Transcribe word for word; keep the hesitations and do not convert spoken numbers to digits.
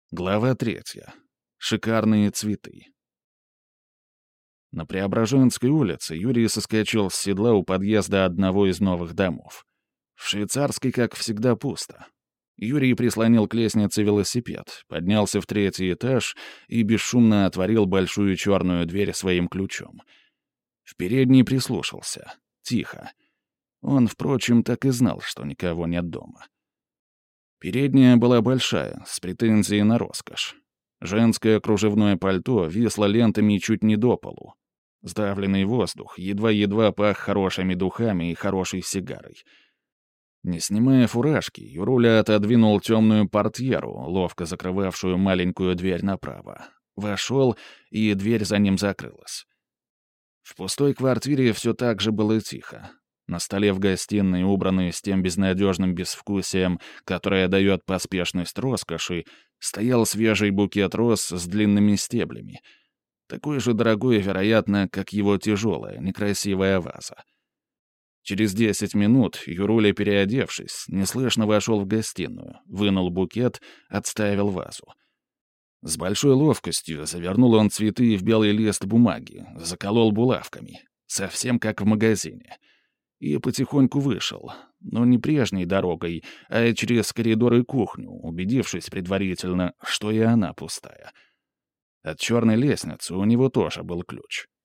Глава третья. Шикарные цветы. На Преображенской улице Юрий соскочил с седла у подъезда одного из новых домов. В Швейцарской, как всегда, пусто. Юрий прислонил к лестнице велосипед, поднялся в третий этаж и бесшумно отворил большую черную дверь своим ключом. В передней прислушался. Тихо. Он, впрочем, так и знал, что никого нет дома. Передняя была большая, с претензией на роскошь. Женское кружевное пальто висло лентами чуть не до полу. Сдавленный воздух едва-едва пах хорошими духами и хорошей сигарой. Не снимая фуражки, Юруля отодвинул темную портьеру, ловко закрывавшую маленькую дверь направо. Вошел, и дверь за ним закрылась. В пустой квартире все так же было тихо. На столе в гостиной, убранной с тем безнадежным безвкусием, которое дает поспешность роскоши, стоял свежий букет роз с длинными стеблями. Такой же дорогой, вероятно, как его тяжелая, некрасивая ваза. Через десять минут Юруля, переодевшись, неслышно вошел в гостиную, вынул букет, отставил вазу. С большой ловкостью завернул он цветы в белый лист бумаги, заколол булавками, совсем как в магазине. И потихоньку вышел, но не прежней дорогой, а через коридор и кухню, убедившись предварительно, что и она пустая. От черной лестницы у него тоже был ключ.